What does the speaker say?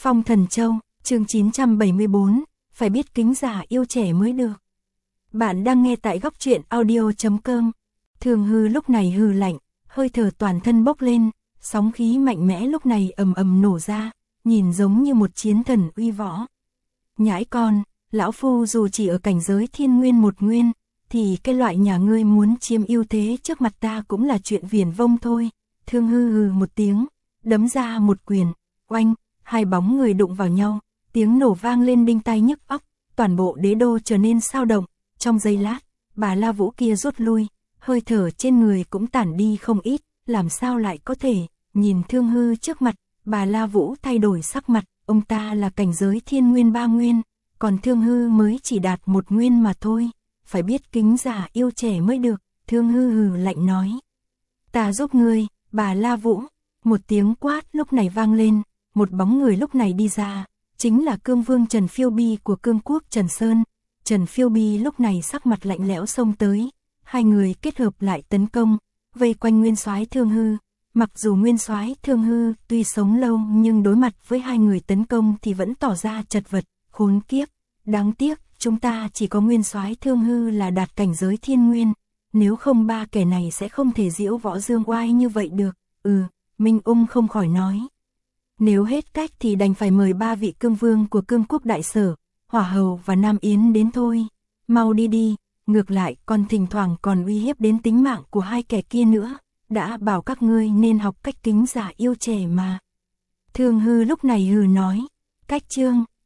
Phong Thần Châu, chương 974, phải biết kính già yêu trẻ mới được. Bạn đang nghe tại góc truyện audio.com. Thường Hư lúc này hừ lạnh, hơi thở toàn thân bốc lên, sóng khí mạnh mẽ lúc này ầm ầm nổ ra, nhìn giống như một chiến thần uy võ. Nhãi con, lão phu dù chỉ ở cảnh giới thiên nguyên một nguyên, thì cái loại nhà ngươi muốn chiếm ưu thế trước mặt ta cũng là chuyện viển vông thôi. Thương Hư hừ một tiếng, đấm ra một quyền, oanh, hai bóng người đụng vào nhau, tiếng nổ vang lên đinh tai nhức óc, toàn bộ đế đô trở nên sao động. Trong giây lát, bà La Vũ kia rút lui, hơi thở trên người cũng tản đi không ít, làm sao lại có thể. Nhìn Thương Hư trước mặt, bà La Vũ thay đổi sắc mặt, ông ta là cảnh giới thiên nguyên 3 nguyên, còn Thương Hư mới chỉ đạt 1 nguyên mà thôi, phải biết kính già yêu trẻ mới được. Thương Hư hừ lạnh nói, ta giúp ngươi. Bà La Vũ, một tiếng quát lúc này vang lên, một bóng người lúc này đi ra, chính là Cương Vương Trần Phiêu Bi của Cương Quốc Trần Sơn. Trần Phiêu Bi lúc này sắc mặt lạnh lẽo xông tới, hai người kết hợp lại tấn công, vây quanh Nguyên Soái Thương Hư. Mặc dù Nguyên Soái Thương Hư tuy sống lâu nhưng đối mặt với hai người tấn công thì vẫn tỏ ra chật vật, khốn kiếp, đáng tiếc, chúng ta chỉ có Nguyên Soái Thương Hư là đạt cảnh giới thiên nguyên, nếu không ba kẻ này sẽ không thể diễu võ dương oai như vậy được. Minh Ung không khỏi nói, nếu hết cách thì đành phải mời 3 vị cương vương của Cương Quốc Đại Sở, Hỏa Hầu và Nam Yến đến thôi. Mau đi đi, ngược lại còn thỉnh thoảng còn uy hiếp đến tính mạng của hai kẻ kia nữa, đã bảo các ngươi nên học cách kính già yêu trẻ mà. Thương Hư lúc này hừ nói, cách chương